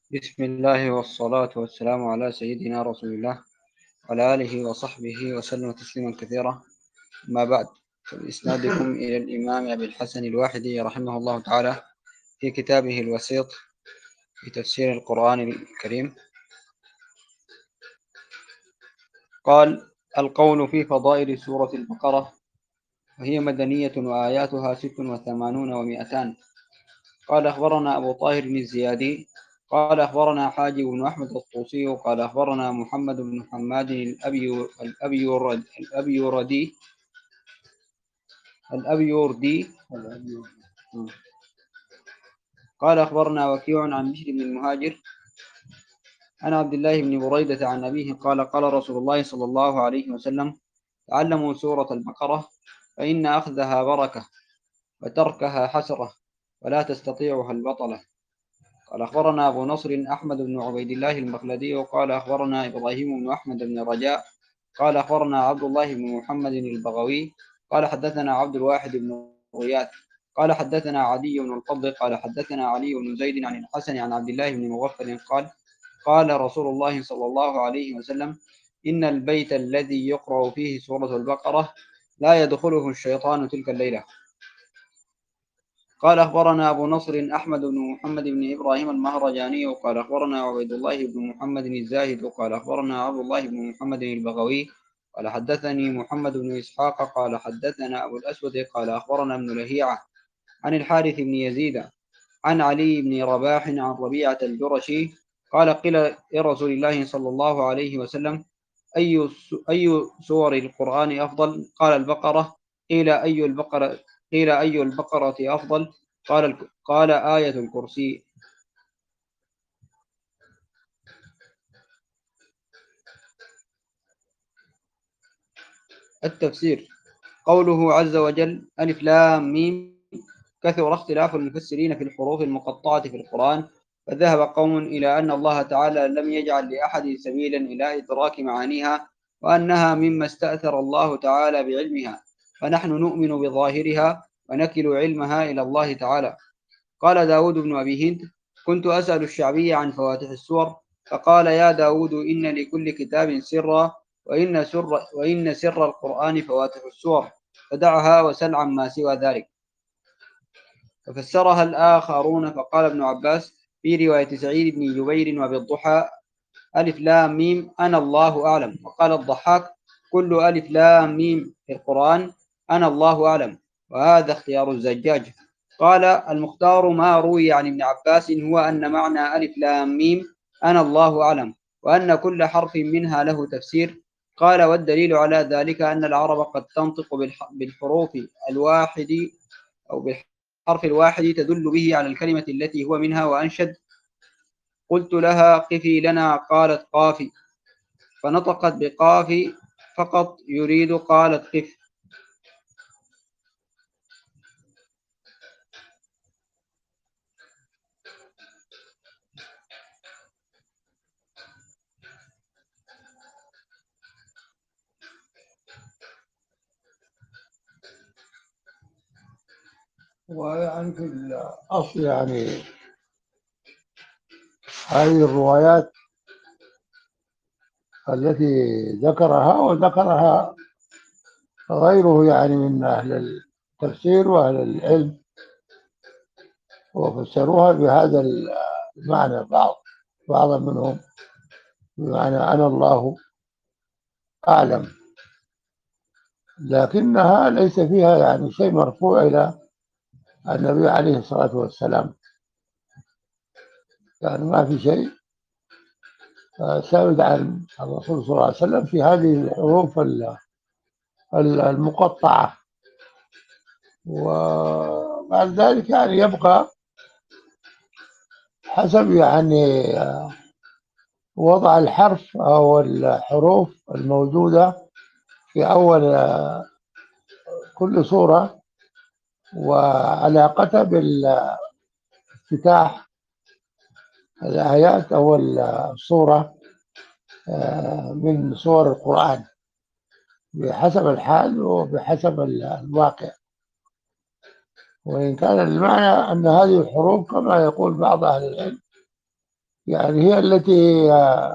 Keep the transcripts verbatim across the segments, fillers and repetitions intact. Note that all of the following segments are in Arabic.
بسم الله والصلاة والسلام على سيدنا رسول الله وعلى آله وصحبه وسلم تسليما كثيرا. ما بعد، فبإسنادكم إلى الإمام أبي الحسن الواحدي رحمه الله تعالى في كتابه الوسيط في تفسير القرآن الكريم. قال: القول في فضائل سورة البقرة، وهي مدنية وآياتها ست وثمانون ومئتان. قال: أخبرنا أبو طاهر الزيادي قال: أخبرنا حاجب بن أحمد الطوسي قال: أخبرنا محمد بن حماد الأبي الأبيوردي الأبيوردي قال: أخبرنا وكيع عن بشر بن المهاجر عن عبد الله بن بريدة عن أبيه قال: قال رسول الله صلى الله عليه وسلم: تعلموا سورة البقرة، فإن أخذها بركة وتركها حسرة ولا تستطيعها البطلة. قال: أخبرنا أبو نصر أحمد بن عبيد الله المخلدي قال: أخبرنا إبراهيم بن أحمد بن رجاء قال: أخبرنا عبد الله بن محمد البغوي قال: حدثنا عبد الواحد بن غياث قال: حدثنا عدي بن الفضل قال: حدثنا علي بن زيد عن الحسن عن عبد الله بن مغفل قال: قال رسول الله صلى الله عليه وسلم: إن البيت الذي يقرأ فيه سورة البقرة لا يدخله الشيطان تلك الليلة. قال: أخبرنا أبو نصر أحمد بن محمد بن إبراهيم المهرجاني قال: أخبرنا عبيد الله بن محمد الزاهد قال: أخبرنا عبد الله بن محمد البغوي قال: حدثني محمد بن إسحاق قال: حدثنا أبو الأسود قال: أخبرنا ابن لهيعة عن الحارث بن يزيد عن علي بن رباح عن ربيعة الجرشي قال: قيل لرسول الله صلى الله عليه وسلم: أي أي سور القرآن أفضل؟ قال: البقرة. قيل: أي البقرة قيل أي البقرة أفضل؟ قال قال: آية الكرسي. التفسير: قوله عز وجل: ألف لام ميم. كثر اختلاف المفسرين في الحروف المقطعة في القرآن، فذهب قوم إلى أن الله تعالى لم يجعل لأحد سبيلا إلى إدراك معانيها، وأنها مما استأثر الله تعالى بعلمها، فنحن نؤمن بظاهرها ونكل علمها إلى الله تعالى. قال داود بن أبي هند: كنت أسأل الشعبي عن فواتح السور، فقال: يا داود، إن لكل كتاب سرا، وإن سر, وإن سر القرآن فواتح السور، فدعها وسل عما سوى ذلك. ففسرها الآخرون، فقال ابن عباس في رواية سعيد بن جبير وأبي الضحى: ألف لام ميم أنا الله أعلم. وقال الضحاك: كل ألف لام ميم في القرآن أنا الله أعلم، وهذا اختيار الزجاج. قال المختار ما روي عن ابن عباس هو أن معنى ألف لام ميم أنا الله أعلم، وأن كل حرف منها له تفسير. قال: والدليل على ذلك أن العرب قد تنطق بالحروف الواحد أو بالحرف الواحد تدل به على الكلمة التي هو منها. وأنشد: قلت لها قفي لنا قالت قافي، فنطقت بقاف فقط يريد قالت قف. ويعني في الأصل يعني هذه الروايات التي ذكرها وذكرها غيره يعني من أهل التفسير وأهل العلم، وفسروها بهذا المعنى، بعض بعض منهم بمعنى أنا الله أعلم، لكنها ليس فيها يعني شيء مرفوع إلى النبي عليه الصلاة والسلام، يعني ما في شيء ثابت عن الرسول صلى الله عليه وسلم في هذه الحروف المقطعة. وبعد ذلك يعني يبقى حسب يعني وضع الحرف أو الحروف الموجودة في أول كل صورة وعلاقتها بالافتتاح الآيات أو الصورة من صور القرآن، بحسب الحال وبحسب الواقع. وإن كان المعنى أن هذه الحروف كما يقول بعض أهل العلم يعني هي التي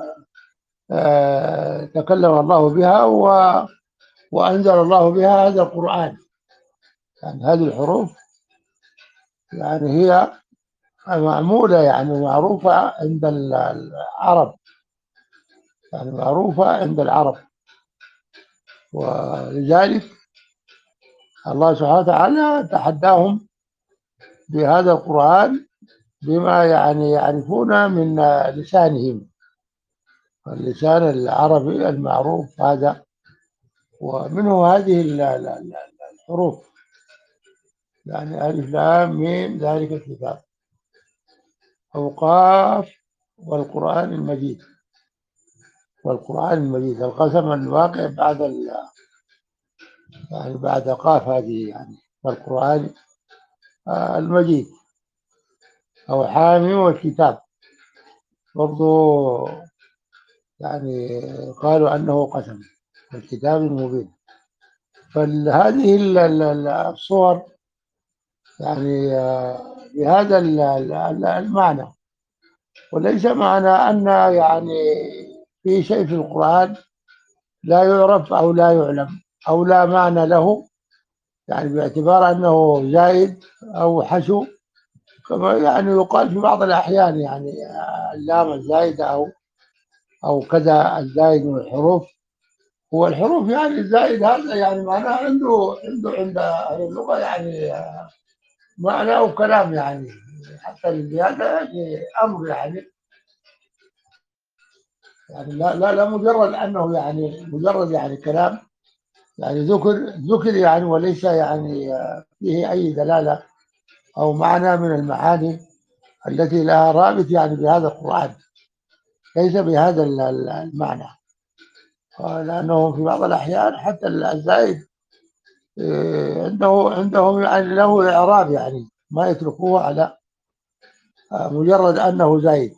آه، تكلم الله بها و- وأنزل الله بها هذا القرآن. يعني هذه الحروف يعني هي معمولة، يعني معروفة عند العرب، يعني معروفة عند العرب. ولذلك الله سبحانه وتعالى تحداهم بهذا القرآن بما يعني يعرفون من لسانهم، اللسان العربي المعروف هذا، ومنه هذه ال- ال- ال- الحروف، يعني ألف لام ميم ذلك الكتاب، أو قاف والقرآن المجيد. والقرآن المجيد القسم الواقع بعد ال... يعني بعد قاف هذه، يعني والقرآن آه، المجيد، أو حامي والكتاب برضو، يعني قالوا أنه قسم الكتاب المبين. فهذه ال- ال- ال- الصور يعني آه، بهذا ال- ال- المعنى. وليس معنى أن يعني في شيء في القرآن لا يعرف أو لا يعلم أو لا معنى له، يعني باعتبار أنه زائد أو حشو، كما يعني يقال في بعض الأحيان، يعني اللام الزائدة أو أو كذا الزائد من الحروف. هو الحروف يعني الزائد هذا يعني معناه عنده عنده عند أهل اللغة يعني معنى أو كلام، يعني حتى الزيادة يعني أمر، يعني يعني لا لا لا مجرد أنه يعني مجرد يعني كلام، يعني ذكر ذكر يعني، وليس يعني فيه أي دلالة أو معنى من المعاني التي لها رابط يعني بهذا القرآن، ليس بهذا ال- ال- المعنى. لأنه في بعض الأحيان حتى الزائد إيه، عنده عندهم يعني له إعراب، يعني ما يتركوه على مجرد أنه زائد،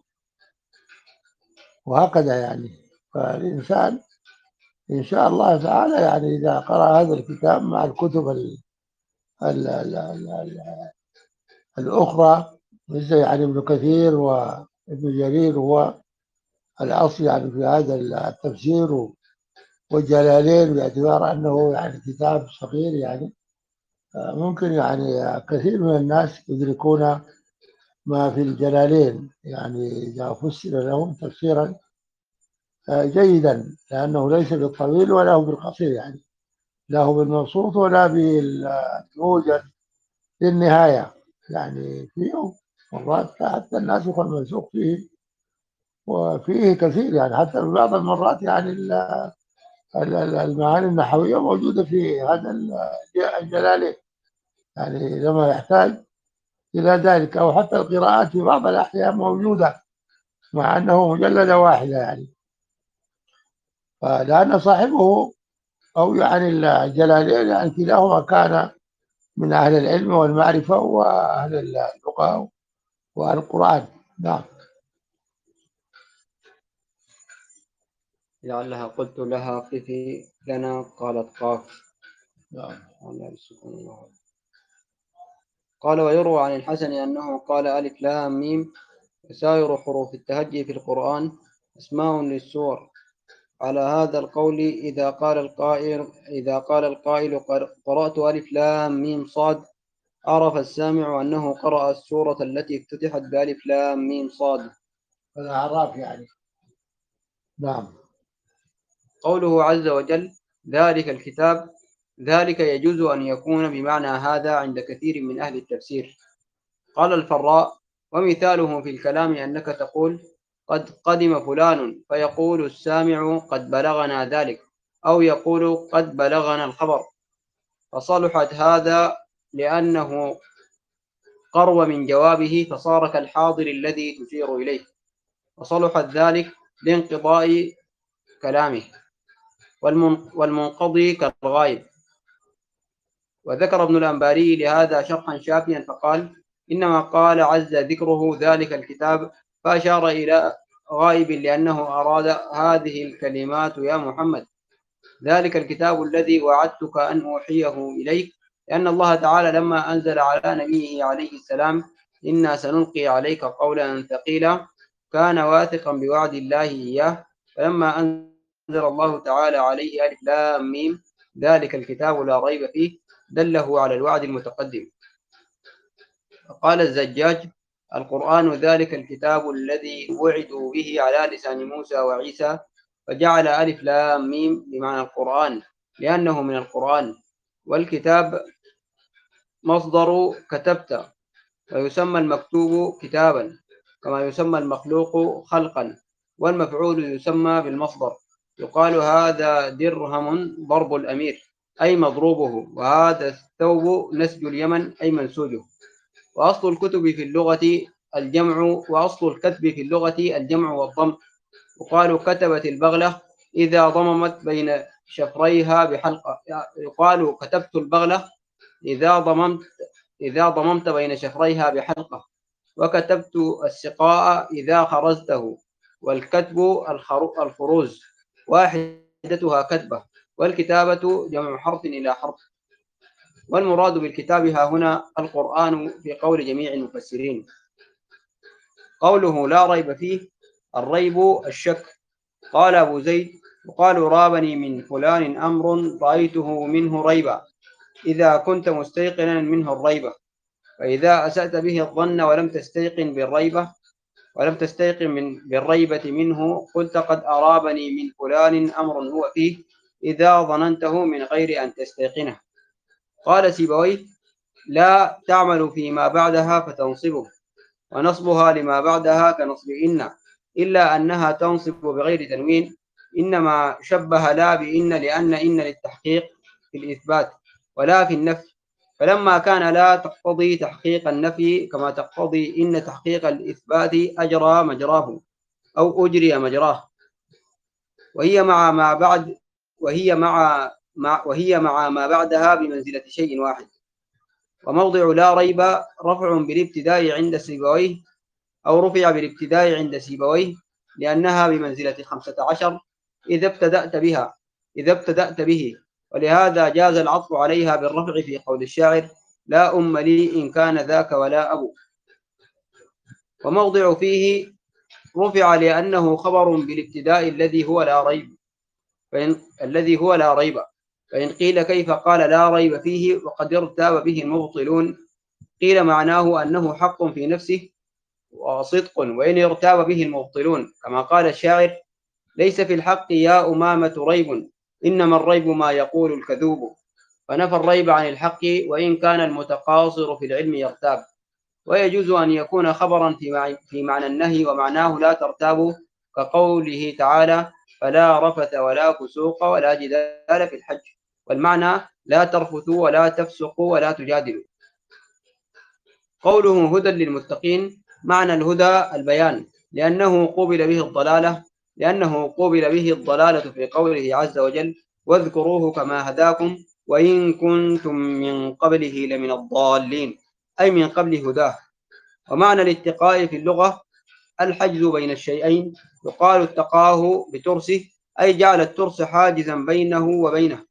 وهكذا يعني. فالإنسان إن شاء الله تعالى يعني إذا قرأ هذا الكتاب مع الكتب ال ال ال ال ال الأخرى، مثل يعني ابن كثير وابن جرير هو الأصل يعني في هذا التفسير، والجلالين باعتبار أنه يعني كتاب صغير، يعني ممكن يعني كثير من الناس يدركون ما في الجلالين، يعني إذا فسر لهم تفسيرا جيدا، لأنه ليس بالطويل ولا هو بالقصير، يعني لا هو بالمبسوط ولا بالموجز للنهاية. يعني فيه مرات حتى الناسخ والمنسوخ فيه، وفيه كثير، يعني حتى في بعض المرات يعني ال- ال- ال- المعاني النحوية موجودة في هذا ال- الجلالين، يعني لما يحتاج إلى ذلك. أو حتى القراءات في بعض الأحيان موجودة مع أنه مجلدة واحدة، يعني فلأن صاحبه أو يعني الجلالين يعني كلاهما كان من أهل العلم والمعرفة وأهل اللغة وأهل القرآن. نعم. لعلها قلت لها قفي لنا قالت قاف. نعم. قال ويروى عن الحسن أنه قال ألف لام ميم وسائر حروف التهجي في القرآن أسماء للسور. على هذا القول إذا قال القائل إذا قال القائل قرأت ألف لام ميم صاد، عرف السامع أنه قرأ السورة التي افتتحت بألف لام ميم صاد. هذا عراف يعني. نعم. قوله عز وجل ذلك الكتاب، ذلك يجوز أن يكون بمعنى هذا عند كثير من أهل التفسير. قال الفراء ومثاله في الكلام أنك تقول قد قدم فلان، فيقول السامع قد بلغنا ذلك، أو يقول قد بلغنا الخبر، فصلحت هذا لأنه قرب من جوابه فصار كالحاضر الذي تشير إليه، وصلحت ذلك لانقضاء كلامه، والمنقضي كالغائب. وذكر ابن الأنباري لهذا شرحا شافيا فقال إنما قال عز ذكره ذلك الكتاب، فأشار إلى غائب لأنه أراد هذه الكلمات يا محمد، ذلك الكتاب الذي وعدتك أن أوحيه إليك، لأن الله تعالى لما أنزل على نبيه عليه السلام إنا سنلقي عليك قولا ثقيلا، كان واثقا بوعد الله إياه، فلما أنزل الله تعالى عليه ألف لام ميم ذلك الكتاب لا ريب فيه دله على الوعد المتقدم. قال الزجاج: القرآن ذلك الكتاب الذي وعدوا به على لسان موسى وعيسى، فجعل ألف لام ميم بمعنى القرآن لأنه من القرآن. والكتاب مصدر كتبت، ويسمى المكتوب كتابا كما يسمى المخلوق خلقا، والمفعول يسمى بالمصدر. يقال هذا درهم ضرب الأمير أي مضروبه، وهذا الثوب نسج اليمن أي منسوجه. وأصل الكتب في اللغة الجمع وأصل الكتب في اللغة الجمع والضم. يقال كتبت البغلة إذا ضممت بين شفريها بحلقة. يقال كتبت البغلة إذا ضممت إذا ضممت بين شفريها بحلقة. وكتبت السقاء إذا خرزته. والكتب الخروز واحدتها كتبة، والكتابة جمع حرف إلى حرف. والمراد بالكتاب ها هنا القرآن في قول جميع المفسرين. قوله لا ريب فيه، الريب الشك. قال أبو زيد: يقال رابني من فلان أمر رأيته منه ريبا، إذا كنت مستيقنا منه الريبة. فإذا أسأت به الظن ولم تستيقن بالريبة ولم تستيقن من بالريبة منه قلت قد أرابني من فلان أمر هو فيه، إذا ظننته من غير أن تستيقنه. قال سيبويه: لا تعمل فيما بعدها فتنصبه، ونصبها لما بعدها كنصب إن، إلا أنها تنصب بغير تنوين، إنما شبه لا بإن لأن إن للتحقيق في الإثبات ولا في النفي، فلما كان لا تقتضي تحقيق النفي كما تقتضي إن تحقيق الإثبات أجرى مجراه أو أجري مجراه. وهي مع ما بعد وهي مع مع وهي مع ما بعدها بمنزلة شيء واحد. وموضع لا ريب رفع بالابتداء عند سيبويه، أو رفع بالابتداء عند سيبويه لأنها بمنزلة خمسة عشر إذا ابتدأت بها إذا ابتدأت به، ولهذا جاز العطف عليها بالرفع في قول الشاعر: لا أم لي إن كان ذاك ولا أبو. وموضع فيه رفع لأنه خبر بالابتداء الذي هو لا ريب فإن الذي هو لا ريب فإن قيل كيف قال لا ريب فيه وقد ارتاب به المبطلون، قيل معناه أنه حق في نفسه وصدق، وإن ارتاب به المبطلون كما قال الشاعر: ليس في الحق يا أمامة ريب، إنما الريب ما يقول الكذوب. فنفى الريب عن الحق وإن كان المتقاصر في العلم يرتاب. ويجوز أن يكون خبرا في معنى النهي ومعناه لا ترتابوا، كقوله تعالى: فلا رفث ولا فسوق ولا جدال في الحج، والمعنى لا ترفثوا ولا تفسقوا ولا تجادلوا. قوله هدى للمتقين، معنى الهدى البيان، لأنه قوبل به الضلالة لأنه قوبل به الضلالة في قوله عز وجل: واذكروه كما هداكم وإن كنتم من قبله لمن الضالين، أي من قبل هداه. ومعنى الاتقاء في اللغة الحجز بين الشيئين، يقال اتقاه بترسه أي جعل الترس حاجزا بينه وبينه.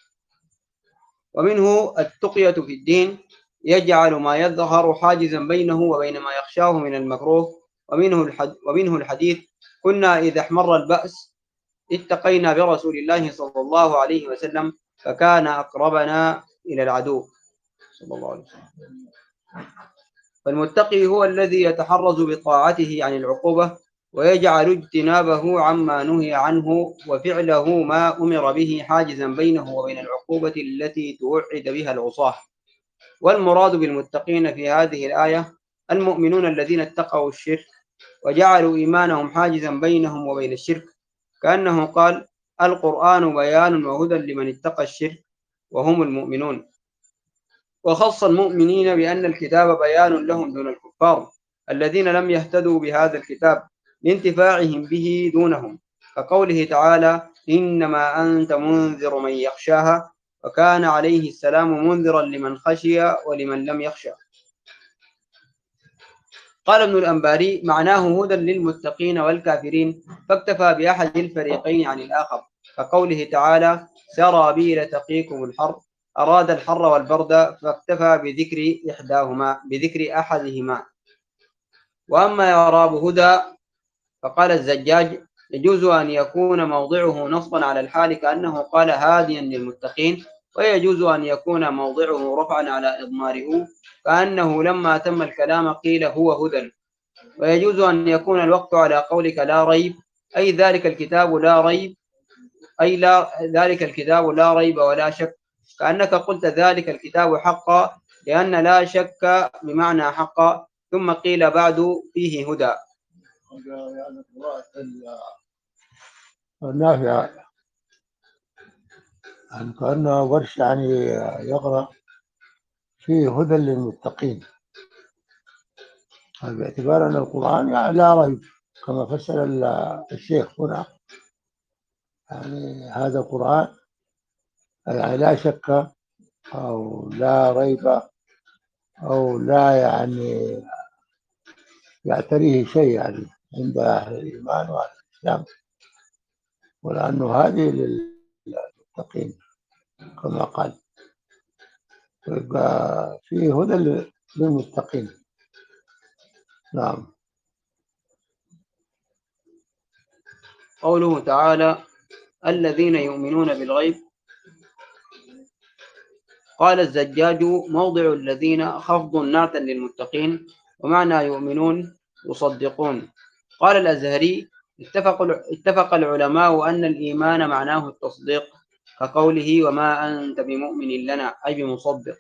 ومنه التقية في الدين، يجعل ما يظهر حاجزا بينه وبين ما يخشاه من المكروه. ومنه الحد ومنه الحديث: كنا إذا احمر البأس اتقينا برسول الله صلى الله عليه وسلم فكان أقربنا إلى العدو صلى الله عليه وسلم. فالمتقي هو الذي يتحرز بطاعته عن العقوبة ويجعل اجتنابه عما نهي عنه وفعله ما أمر به حاجزا بينه وبين العقوبة التي توعد بها العصاة. والمراد بالمتقين في هذه الآية المؤمنون الذين اتقوا الشرك وجعلوا إيمانهم حاجزا بينهم وبين الشرك، كأنه قال: القرآن بيان وهدى لمن اتقى الشرك وهم المؤمنون. وخص المؤمنين بأن الكتاب بيان لهم دون الكفار الذين لم يهتدوا بهذا الكتاب لانتفاعهم به دونهم، كقوله تعالى: إنما أنت منذر من يخشاها، وكان عليه السلام منذرا لمن خشي ولمن لم يخشى. قال ابن الأنباري: معناه هدى للمتقين والكافرين، فاكتفى بأحد الفريقين عن الآخر، كقوله تعالى: سرابيل تقيكم الحر، أراد الحر والبرد فاكتفى بذكر إحداهما بذكر أحدهما. وأما إعراب هدى فقال الزجاج: يجوز أن يكون موضعه نصبا على الحال كأنه قال هاديا للمتقين، ويجوز أن يكون موضعه رفعا على إضماره كأنه لما تم الكلام قيل هو هدى. ويجوز أن يكون الوقت على قولك لا ريب، أي ذلك الكتاب لا ريب، أي لا ذلك الكتاب لا ريب ولا شك، كأنك قلت ذلك الكتاب حقا، لأن لا شك بمعنى حقا، ثم قيل بعد فيه هدى. النافع يعني كأنه ورش يعني يقرأ فيه هدى للمتقين، باعتبار أن القرآن يعني لا ريب كما فسر الشيخ هنا، يعني هذا القرآن يعني لا شك أو لا ريب أو لا يعني يعتريه شيء يعني عند أهل الإيمان وأهل الإسلام، ولأنه هذه للمتقين كما قال، ويبقى فيه هدى للمتقين. نعم. قوله تعالى: الذين يؤمنون بالغيب. قال الزجاج: موضع الذين خفض نعتا للمتقين، ومعنى يؤمنون يصدقون. قال الأزهري: اتفق اتفق العلماء أن الإيمان معناه التصديق، كقوله وما أنت بمؤمن لنا، أي بمصدق.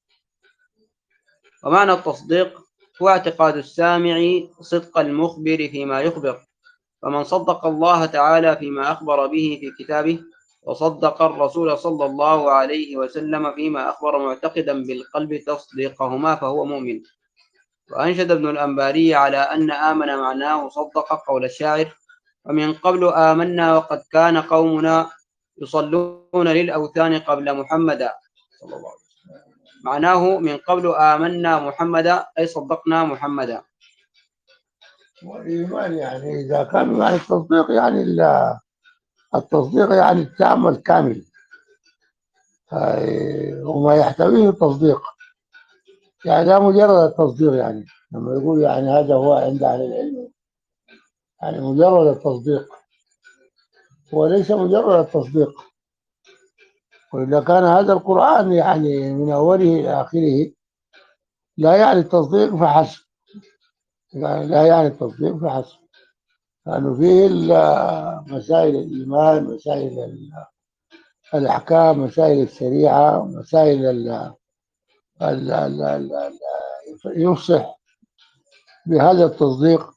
ومعنى التصديق هو اعتقاد السامع صدق المخبر فيما يخبر، فمن صدق الله تعالى فيما أخبر به في كتابه، وصدق الرسول صلى الله عليه وسلم فيما أخبر معتقدا بالقلب تصديقهما فهو مؤمن. وأنشد ابن الأنباري على أن آمن معناه صدق قول الشاعر: ومن قبل آمنا وقد كان قومنا يصلون للأوثان قبل محمد صلى الله عليه وسلم. معناه من قبل آمنا محمدا، أي صدقنا محمدا. والإيمان يعني إذا كان يعني التصديق يعني التصديق يعني التام الكامل، وما يحتويه التصديق، يعني لا مجرد التصديق، يعني لما يقول يعني هذا هو عند أهل العلم يعني مجرد التصديق، وليس مجرد التصديق. وإذا كان هذا القرآن يعني من أوله إلى آخره لا يعني التصديق فحسب، يعني لا يعني التصديق فحسب، لأنه فيه مسائل الإيمان، مسائل الأحكام، مسائل الشريعة، مسائل ال ال ال ال يفصح بهذا التصديق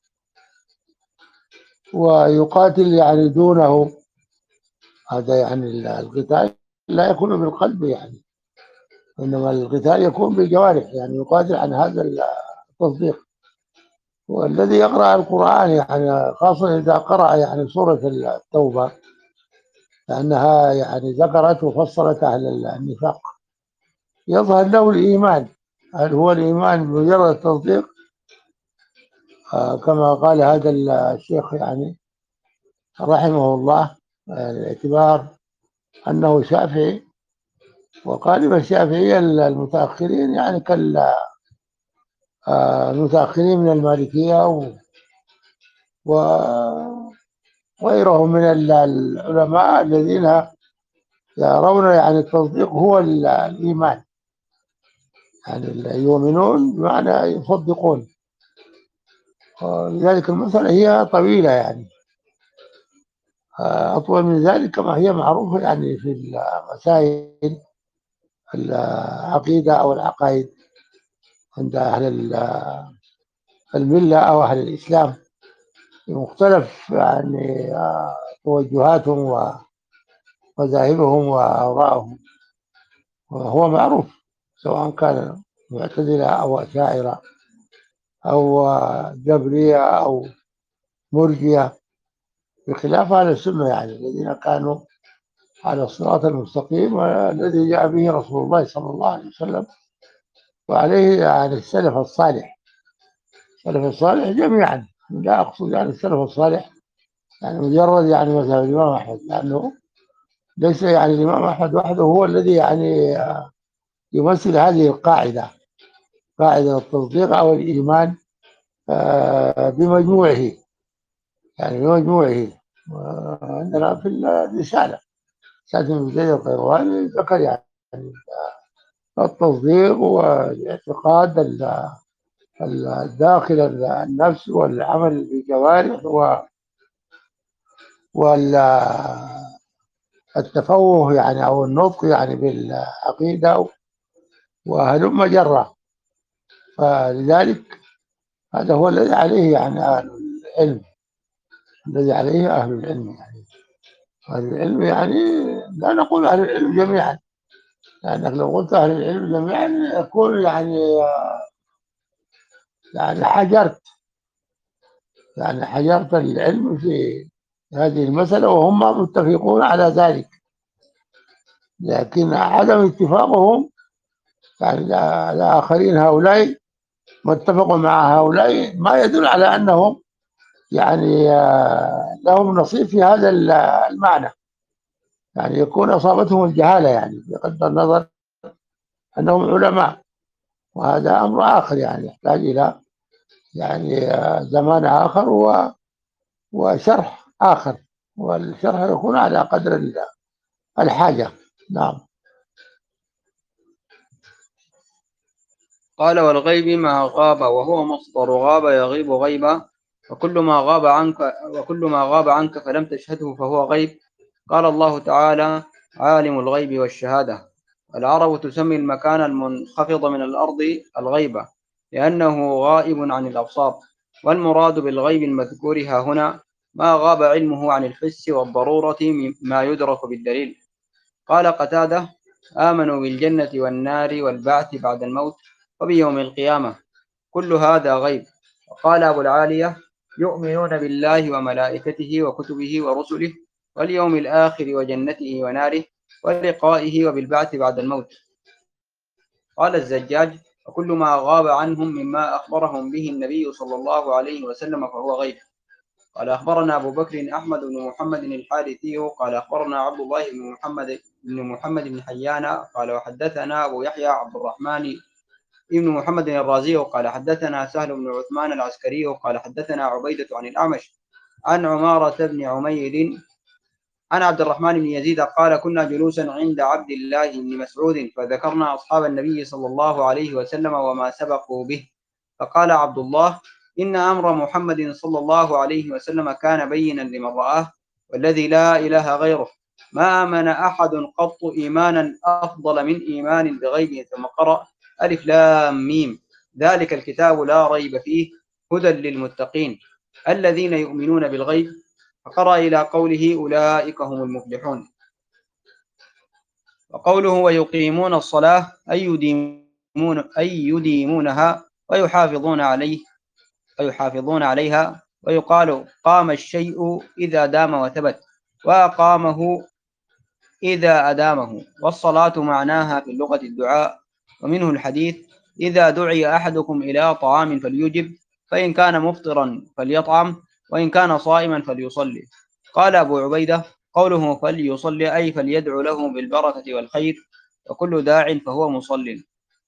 ويقاتل يعني دونه. هذا يعني القتال لا يكون بالقلب يعني، إنما القتال يكون بالجوارح، يعني يقاتل عن هذا التصديق. والذي يقرأ القرآن يعني خاصة إذا قرأ يعني سورة التوبة، لأنها يعني ذكرت وفصلت أهل النفاق، يظهر له الإيمان. هل هو الإيمان بمجرد التصديق آه كما قال هذا الشيخ يعني رحمه الله، يعني اعتبار أنه شافعي، وغالب الشافعية المتأخرين يعني كالمتأخرين من المالكية وغيرهم من العلماء الذين يرون يعني التصديق هو الإيمان، يعني يؤمنون بمعنى يصدقون. لذلك المسألة هي طويلة يعني أطول من ذلك كما هي معروفة يعني في المسائل العقيدة أو العقائد عند أهل الملة أو أهل الإسلام، مختلف يعني توجهاتهم ومذاهبهم وآرائهم، وهو معروف سواء كان معتزلة أو أشاعرة أو جبرية أو مرجية، بخلاف أهل السنة يعني الذين كانوا على الصراط المستقيم الذي جاء به رسول الله صلى الله عليه وسلم، وعليه يعني السلف الصالح. السلف الصالح جميعا، لا أقصد يعني السلف الصالح يعني مجرد يعني مذهب الإمام أحمد، لأنه ليس يعني الإمام أحمد وحده هو الذي يعني يمثل هذه القاعدة، قاعدة التصديق أو الإيمان بمجموعه، يعني بمجموعه. وعندنا في الرسالة رسالة ابن زيد القيرواني ذكر يعني التصديق والاعتقاد الداخل النفس والعمل بالجوارح والتفوه يعني أو النطق يعني بالعقيدة وهلم جرة. فلذلك هذا هو الذي عليه يعني أهل العلم، الذي عليه أهل العلم. يعني أهل العلم يعني لا نقول أهل العلم جميعا، لأنك لو قلت أهل العلم جميعا يكون يعني يعني حجرت يعني حجرت العلم في هذه المسألة، وهم متفقون على ذلك. لكن عدم اتفاقهم يعني الآخرين هؤلاء متفق مع هؤلاء ما يدل على أنهم يعني آه، لهم نصيب في هذا المعنى. يعني يكون أصابتهم الجهالة يعني بغض النظر أنهم علماء، وهذا أمر آخر يعني يحتاج إلى يعني آه، زمان آخر وشرح آخر، والشرح يكون على قدر الحاجة. نعم. قال والغيب ما غاب وهو مصدر غاب يغيب غيبا، وكل ما غاب عنك وكل ما غاب عنك فلم تشهده فهو غيب. قال الله تعالى عالم الغيب والشهادة. العرب تسمي المكان المنخفض من الأرض الغيبة لأنه غائب عن الأبصار، والمراد بالغيب المذكور ها هنا ما غاب علمه عن الحس والضرورة مما يدرك بالدليل. قال قتادة آمنوا بالجنة والنار والبعث بعد الموت وبيوم القيامة، كل هذا غيب. وقال أبو العالية يؤمنون بالله وملائكته وكتبه ورسله واليوم الآخر وجنته وناره ولقائه وبالبعث بعد الموت. قال الزجاج وكل ما غاب عنهم مما أخبرهم به النبي صلى الله عليه وسلم فهو غيب. قال أخبرنا أبو بكر أحمد بن محمد الحارثي قال أخبرنا عبد الله بن محمد بن محمد بن حيان قال وحدثنا أبو يحيى عبد الرحمن ابن محمد الرازي قال حدثنا سهل بن عثمان العسكري قال حدثنا عبيدة عن الأعمش عن عمارة بن عمير عن عبد الرحمن بن يزيد قال كنا جلوسا عند عبد الله بن مسعود فذكرنا أصحاب النبي صلى الله عليه وسلم وما سبقوا به، فقال عبد الله إن أمر محمد صلى الله عليه وسلم كان بينا لمن رآه والذي لا إله غيره، ما آمن أحد قط إيمانا أفضل من إيمان بغيبه، ثم قرأ ألف لام ميم ذلك الكتاب لا ريب فيه هدى للمتقين الذين يؤمنون بالغيب، فقرأ إلى قوله أولئك هم المفلحون. وقوله ويقيمون الصلاة أي يديمون أي يديمونها ويحافظون عليه ويحافظون عليها، ويقال قام الشيء إذا دام وثبت، وأقامه إذا أدامه. والصلاة معناها في اللغة الدعاء، ومنه الحديث إذا دعي أحدكم إلى طعام فليجب، فإن كان مفطرا فليطعم، وإن كان صائما فليصلي. قال أبو عبيدة قوله فليصلي أي فليدعو له بالبركة والخير، وكل داع فهو مصل.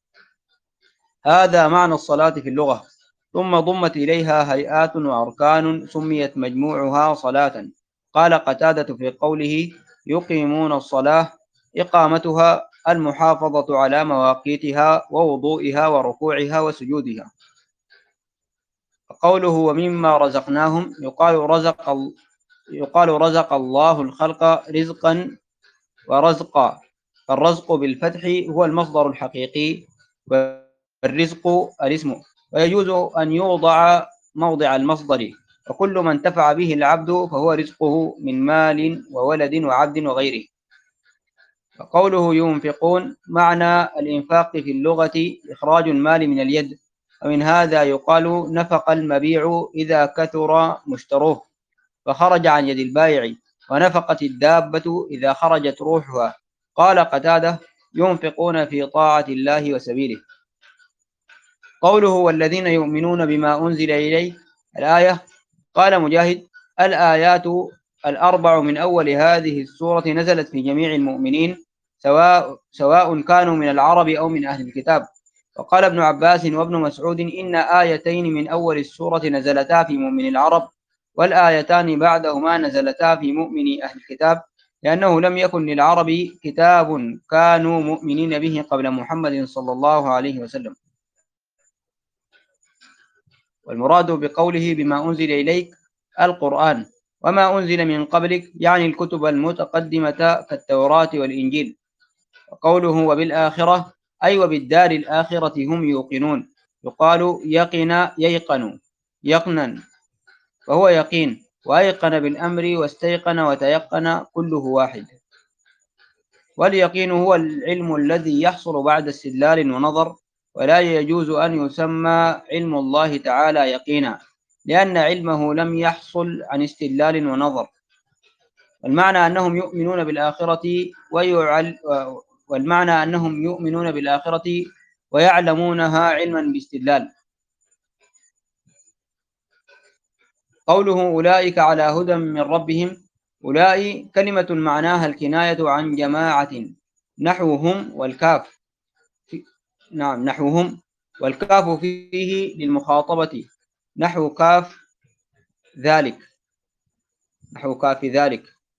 هذا معنى الصلاة في اللغة. ثم ضمت إليها هيئات وأركان سميت مجموعها صلاة. قال قتادة في قوله يقيمون الصلاة إقامتها المحافظة على مواقيتها ووضوئها وركوعها وسجودها. قوله ومما رزقناهم يقال رزق يقال رزق الله الخلق رزقا ورزقا، فالرزق بالفتح هو المصدر الحقيقي والرزق الاسم، ويجوز أن يوضع موضع المصدر، وكل ما انتفع به العبد فهو رزقه من مال وولد وعبد وغيره. وقوله ينفقون معنى الإنفاق في اللغة إخراج المال من اليد، ومن هذا يقال نفق المبيع إذا كثر مشتروه فخرج عن يد البائع، ونفقت الدابة إذا خرجت روحها. قال قتادة ينفقون في طاعة الله وسبيله. قوله والذين يؤمنون بما أنزل إليه الآية. قال مجاهد الآيات الأربع من أول هذه السورة نزلت في جميع المؤمنين سواء, سواء كانوا من العرب أو من أهل الكتاب. وقال ابن عباس وابن مسعود إن آيتين من أول السورة نزلتا في مؤمن العرب والآيتان بعدهما نزلتا في مؤمني أهل الكتاب، لأنه لم يكن للعرب كتاب كانوا مؤمنين به قبل محمد صلى الله عليه وسلم. والمراد بقوله بما أنزل إليك القرآن، وما أنزل من قبلك يعني الكتب المتقدمة كالتوراة والإنجيل. وقوله وبالآخرة أي وبالدار الآخرة هم يوقنون، يقال يقن ييقن يقنا، وهو يقين، وأيقن بالأمر واستيقن وتيقن كله واحد. واليقين هو العلم الذي يحصل بعد استدلال ونظر، ولا يجوز أن يسمى علم الله تعالى يقينا، لأن علمه لم يحصل عن استدلال ونظر. والمعنى أنهم يؤمنون بالآخرة ويعل والمعنى أنهم يؤمنون بالآخرة ويعلمونها علما باستدلال. قوله أولئك على هدى من ربهم، أولئك كلمة معناها الكناية عن جماعة، نحوهم والكاف نعم نحوهم والكاف فيه للمخاطبة، نحو كاف ذلك نحو كاف ذلك.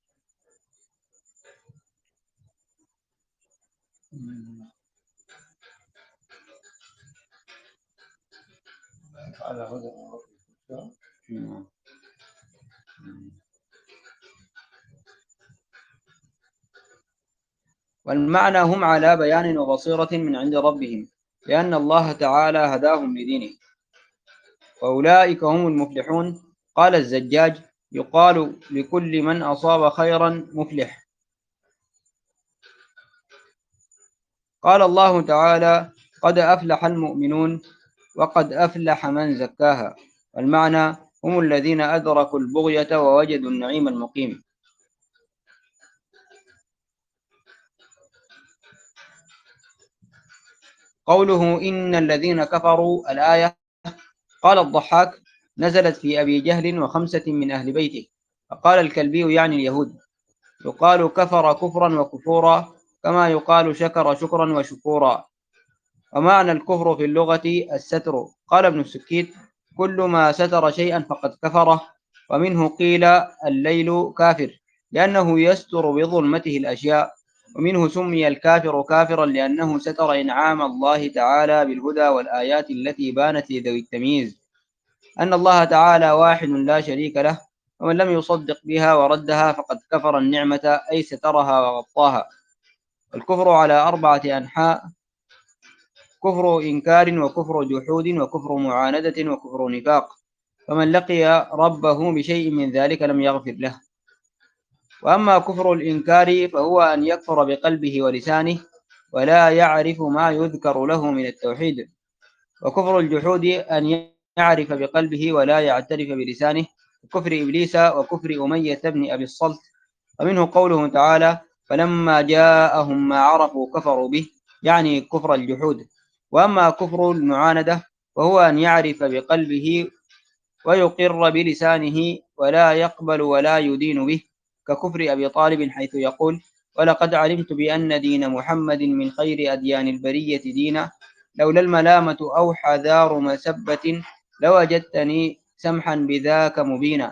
على هدى من ربهم. والمعنى هم على بيان وبصيرة من عند ربهم، لأن الله تعالى هداهم لدينه. وأولئك هم المفلحون. قال الزجاج يقال لكل من أصاب خيرا مفلح. قال الله تعالى قد أفلح المؤمنون وقد أفلح من زكاها، والمعنى هم الذين أدركوا البغية ووجدوا النعيم المقيم. قوله إن الذين كفروا الآية، قال الضحاك نزلت في أبي جهل وخمسة من أهل بيته. فقال الكلبي يعني اليهود، يقال كفر كفرا وكفورا كما يقال شكر شكرا وشكورا. ومعنى الكفر في اللغة الستر. قال ابن السكيت كل ما ستر شيئا فقد كفره. ومنه قيل الليل كافر لأنه يستر بظلمته الأشياء. ومنه سمي الكافر كافرا لأنه ستر إنعام الله تعالى بالهدى والآيات التي بانت لذوي التمييز أن الله تعالى واحد لا شريك له، ومن لم يصدق بها وردها فقد كفر النعمة أي سترها وغطاها. الكفر على أربعة أنحاء: كفر إنكار وكفر جحود وكفر معاندة وكفر نفاق، فمن لقي ربه بشيء من ذلك لم يغفر له. وأما كفر الإنكار فهو أن يكفر بقلبه ولسانه ولا يعرف ما يذكر له من التوحيد. وكفر الجحود أن يعرف بقلبه ولا يعترف بلسانه، كفر إبليس وكفر أمية بن أبي الصلت. ومنه قوله تعالى فلما جاءهم ما عرفوا كفروا به، يعني كفر الجحود. وأما كفر المعاندة وهو أن يعرف بقلبه ويقر بلسانه ولا يقبل ولا يدين به، ككفر أبي طالب حيث يقول ولقد علمت بأن دين محمد من خير أديان البرية دينا، لولا الملامة أو حذار مسبة لوجدتني سمحا بذاك مبينا.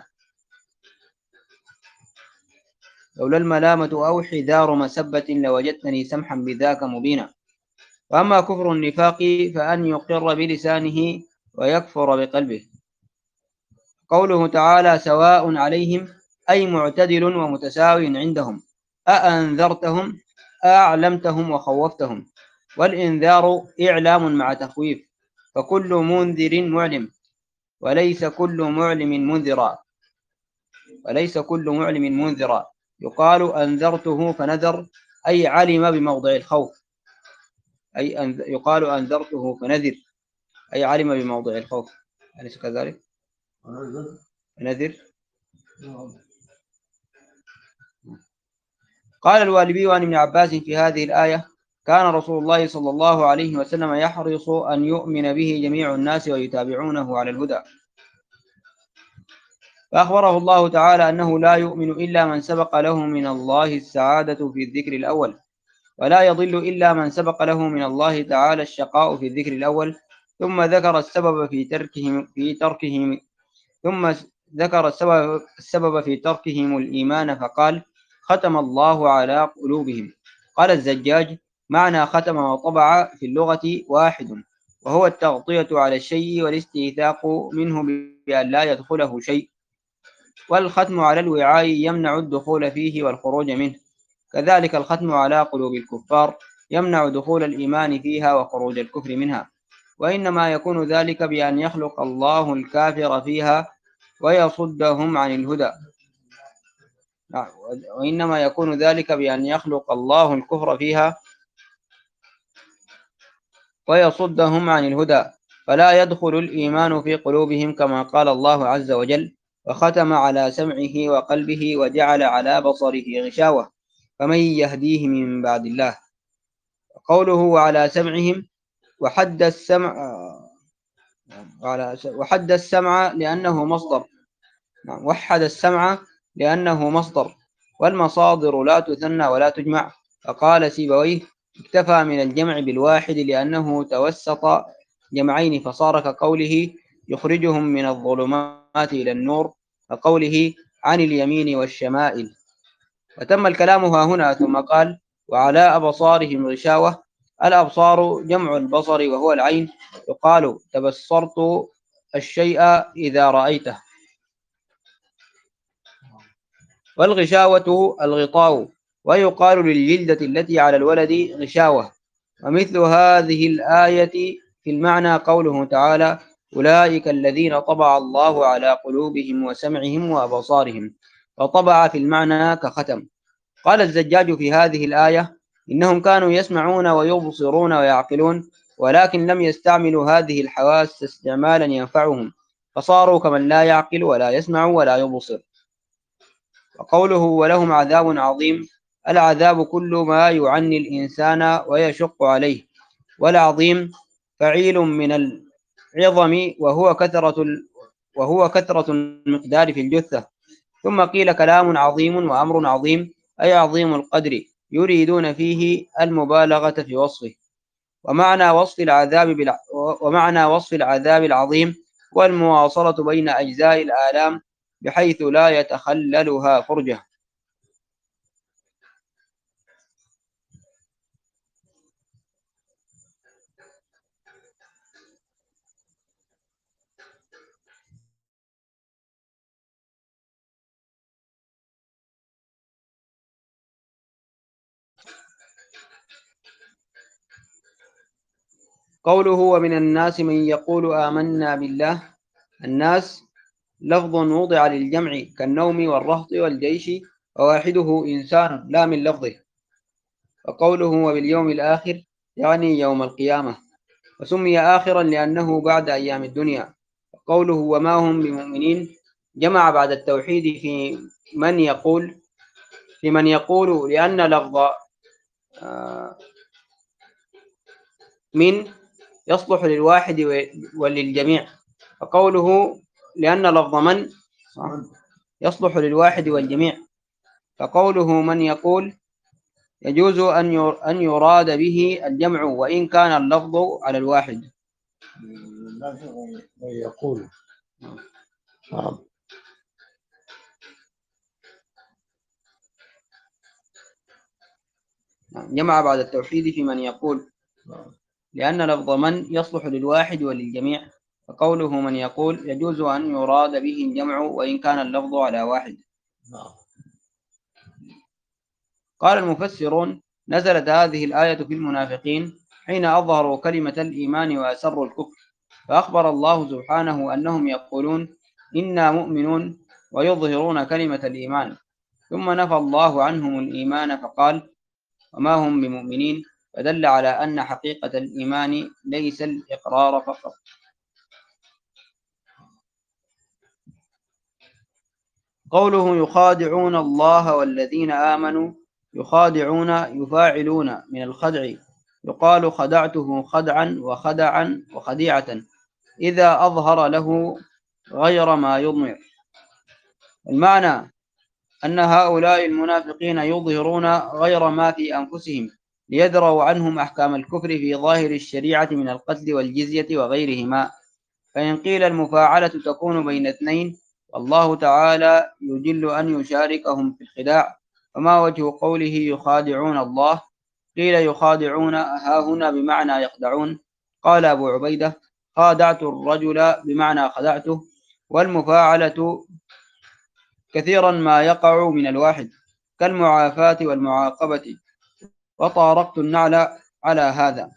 لولا الملامة أو حذار مسبة لوجدتني سمحا بذاك مبينا. وأما كفر النفاق فأن يقر بلسانه ويكفر بقلبه. قوله تعالى سواء عليهم أي معتدل ومتساو عندهم، أأنذرتهم أعلمتهم وخوفتهم. والإنذار إعلام مع تخويف، فكل منذر معلم وليس كل معلم منذرا وليس كل معلم منذرا. يقال أنذرته فنذر أي علم بموضع الخوف، أي أنذ... يقال أنذرته فنذر أي علم بموضع الخوف، أليس كذلك؟ نذر. قال الوالبي عن ابن عباس في هذه الآية كان رسول الله صلى الله عليه وسلم يحرص أن يؤمن به جميع الناس ويتابعونه على الهدى. فأخبره الله تعالى أنه لا يؤمن إلا من سبق له من الله السعادة في الذكر الأول، ولا يضل إلا من سبق له من الله تعالى الشقاء في الذكر الأول، ثم ذكر السبب في تركه في تركه ثم ذكر السبب, السبب في تركهم الإيمان فقال: ختم الله على قلوبهم. قال الزجاج: معنى ختم وطبع في اللغة واحد، وهو التغطية على الشيء والاستيثاق منه بأن لا يدخله شيء، والختم على الوعاء يمنع الدخول فيه والخروج منه. كذلك الختم على قلوب الكفار يمنع دخول الإيمان فيها وخروج الكفر منها، وإنما يكون ذلك بأن يخلق الله الكافر فيها ويصدهم عن الهدى وإنما يكون ذلك بأن يخلق الله الكفر فيها ويصدهم عن الهدى، فلا يدخل الإيمان في قلوبهم، كما قال الله عز وجل: وختم على سمعه وقلبه وجعل على بصره غشاوة فمن يهديه من بعد الله. قوله وعلى سمعهم وحد السمع وحد السمع لأنه مصدر وحد السمع لأنه مصدر، والمصادر لا تثنى ولا تجمع. فقال سيبويه: اكتفى من الجمع بالواحد لأنه توسط جمعين فصار كقوله يخرجهم من الظلمات إلى النور، وقوله عن اليمين والشمائل. وتم الكلام ها هنا ثم قال: وعلى أبصارهم غشاوة. الأبصار جمع البصر وهو العين، يقال تبصرت الشيء إذا رأيته. والغشاوة الغطاء، ويقال للجلدة التي على الولد غشاوة. ومثل هذه الآية في المعنى قوله تعالى: أولئك الذين طبع الله على قلوبهم وسمعهم وأبصارهم، فطبع في المعنى كختم. قال الزجاج في هذه الآية: إنهم كانوا يسمعون ويبصرون ويعقلون، ولكن لم يستعملوا هذه الحواس استعمالا ينفعهم، فصاروا كمن لا يعقل ولا يسمع ولا يبصر. وقوله ولهم عذاب عظيم: العذاب كل ما يعني الإنسان ويشق عليه، والعظيم فعيل من العظم وهو كثرة وهو كثرة المقدار في الجثة. ثم قيل كلام عظيم وأمر عظيم، أي عظيم القدر، يريدون فيه المبالغة في وصفه. ومعنى وصف العذاب بالع... ومعنى وصف العذاب العظيم والمواصلة بين أجزاء الآلام بحيث لا يتخللها فرجة. قوله ومن الناس من يقول آمنا بالله. الناس لفظ وضع للجمع كالنوم والرهط والجيش، وواحده إنسان لا من لفظه. وقوله وباليوم الآخر يعني يوم القيامة، وسمي آخرا لأنه بعد أيام الدنيا. وقوله وما هم بمؤمنين جمع بعد التوحيد في من يقول في من يقول لأن لفظ من يصلح للواحد وللجميع. فقوله لأن لفظ من يصلح للواحد والجميع، فقوله من يقول يجوز أن يراد به الجمع وإن كان اللفظ على الواحد. يقول نعم. جمع بعد التوحيد في من يقول لأن لفظ من يصلح للواحد وللجميع، فقوله من يقول يجوز أن يراد به الجمع وإن كان اللفظ على واحد. قال المفسرون: نزلت هذه الآية في المنافقين حين أظهروا كلمة الإيمان وأسروا الكفر، فأخبر الله سبحانه أنهم يقولون إنا مؤمنون ويظهرون كلمة الإيمان، ثم نفى الله عنهم الإيمان فقال وما هم بمؤمنين، فدل على أن حقيقة الإيمان ليس الإقرار فقط. قوله يخادعون الله والذين آمنوا، يخادعون يفاعلون من الخدع، يقال خدعته خدعا وخدعا وخديعة إذا أظهر له غير ما يضمر. المعنى أن هؤلاء المنافقين يظهرون غير ما في أنفسهم ليدروا عنهم أحكام الكفر في ظاهر الشريعة من القتل والجزية وغيرهما. فإن قيل المفاعلة تكون بين اثنين والله تعالى يجل أن يشاركهم في الخداع. فما وجه قوله يخادعون الله؟ قيل يخادعون ها هنا بمعنى يخدعون. قال أبو عبيدة خادعت الرجل بمعنى خدعته، والمفاعلة كثيرا ما يقع من الواحد كالمعافاة والمعاقبة، وطارقت النعل على هذا.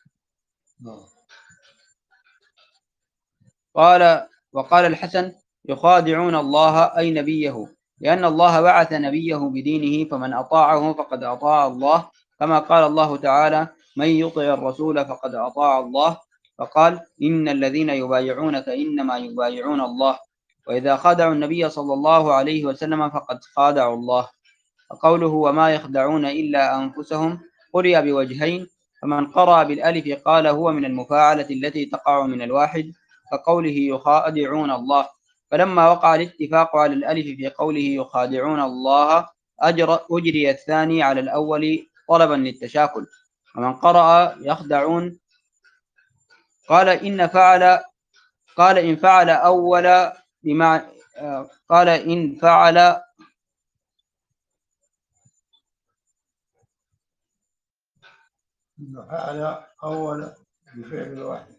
قال وقال الحسن يخادعون الله أي نبيه، لأن الله بعث نبيه بدينه، فمن أطاعه فقد أطاع الله، كما قال الله تعالى من يطع الرسول فقد أطاع الله. فقال إن الذين يبايعونك إنما يبايعون الله، وإذا خادعوا النبي صلى الله عليه وسلم فقد خادعوا الله. وقوله وما يخدعون إلا أنفسهم قرئ بوجهين، فمن قرأ بالألف قال هو من المفاعلة التي تقع من الواحد كقوله يخادعون الله، فلما وقع الاتفاق على الألف في قوله يخادعون الله أجر أجري الثاني على الأول طلبا للتشاكل. ومن قرأ يخدعون قال إن فعل قال إن فعل أول بمعنى قال إن فعل فعل أول بفعل الواحد.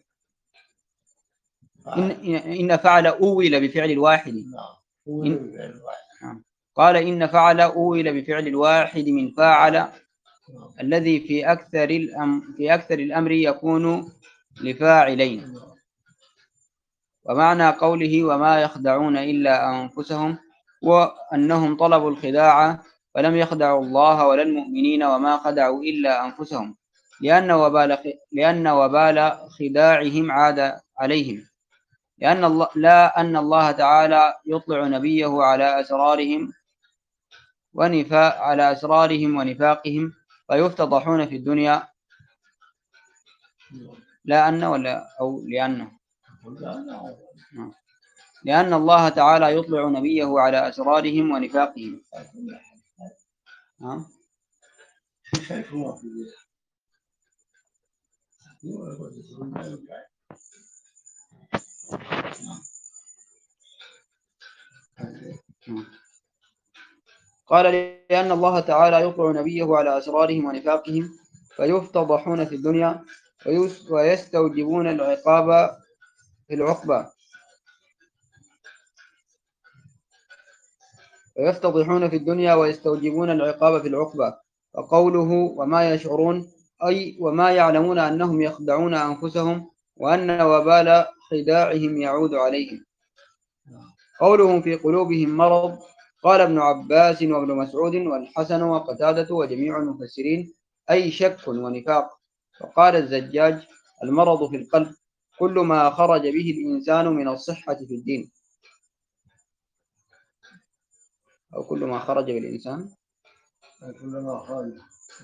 إن, إن فعل أول بفعل الواحد. إن قال إن فعل أول بفعل الواحد من فاعل، الذي في أكثر الأم في أكثر الأمر يكون لفاعلين. ومعنى قوله وما يخدعون إلا أنفسهم وأنهم طلبوا الخداع ولم يخدعوا الله ولا المؤمنين، وما خدعوا إلا أنفسهم، لأن وبال لأن وبال خداعهم عاد عليهم، لأن الله لا أن الله تعالى يطلع نبيه على أسرارهم ونفاق على أسرارهم ونفاقهم فيفتضحون في الدنيا. لا أن ولا أو لأنه لأن الله تعالى يطلع نبيه على أسرارهم ونفاقهم. قال لأن الله تعالى يطلع نبيه على أسرارهم ونفاقهم فيفتضحون في الدنيا ويستوجبون العقاب في العقبى ويفتضحون في الدنيا ويستوجبون العقاب في العقبى. وقوله وما يشعرون أي وما يعلمون أنهم يخدعون أنفسهم وأن وبال خداعهم يعود عليهم. قولهم في قلوبهم مرض قال ابن عباس وابن مسعود والحسن وقتادة وجميع المفسرين أي شك ونفاق. وقال الزجاج المرض في القلب كل ما خرج به الإنسان من الصحة في الدين، أو كل ما خرج بالإنسان كل ما خرج.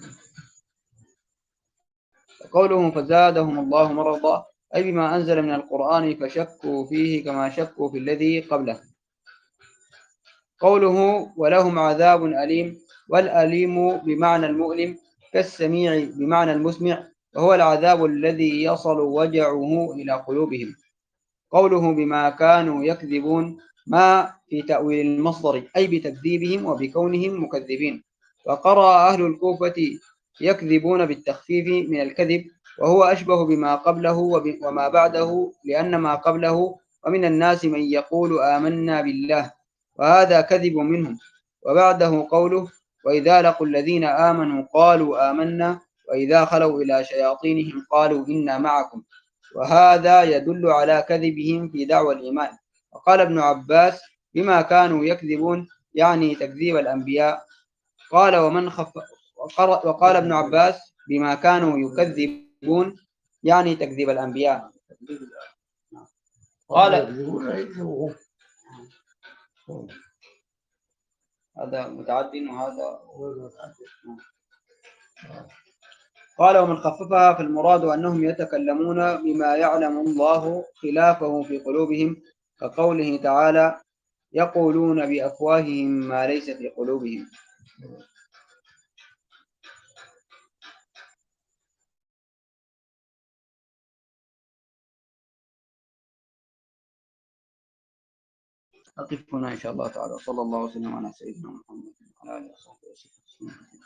قولهم فزادهم الله مرضا أي بما أنزل من القرآن فشكوا فيه كما شكوا في الذي قبله. قوله ولهم عذاب أليم، والأليم بمعنى المؤلم كالسميع بمعنى المسمع، وهو العذاب الذي يصل وجعه إلى قلوبهم. قوله بما كانوا يكذبون ما في تأويل المصدر أي بتكذيبهم وبكونهم مكذبين. وقرأ أهل الكوفة يكذبون بالتخفيف من الكذب، وهو أشبه بما قبله وما بعده، لأن ما قبله ومن الناس من يقول آمنا بالله، وهذا كذب منهم. وبعده قوله وإذا لقوا الذين آمنوا قالوا آمنا وإذا خلوا إلى شياطينهم قالوا إنا معكم، وهذا يدل على كذبهم في دعوى الإيمان. وقال ابن عباس بما كانوا يكذبون يعني تكذيب الأنبياء. قال ومن خف وقال ابن عباس بما كانوا يكذبون يعني تكذيب الأنبياء. قال هذا متعد وهذا قال ومن خففها فالمراد أنهم يتكلمون بما يعلم الله خلافه في قلوبهم، كقوله تعالى يقولون بأفواههم ما ليس في قلوبهم. أقف هنا إن شاء الله تعالى. صلى الله وسلم على سيدنا محمد وعلى آله وصحبه وسلم.